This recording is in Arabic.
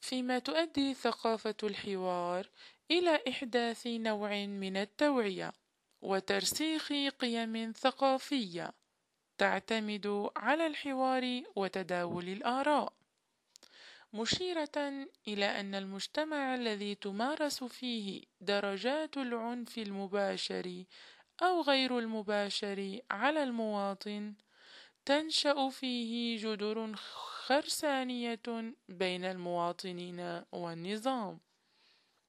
فيما تؤدي ثقافة الحوار إلى إحداث نوع من التوعية وترسيخ قيم ثقافية تعتمد على الحوار وتداول الآراء، مشيرة إلى أن المجتمع الذي تمارس فيه درجات العنف المباشر أو غير المباشر على المواطن تنشأ فيه جذور خرسانية بين المواطنين والنظام.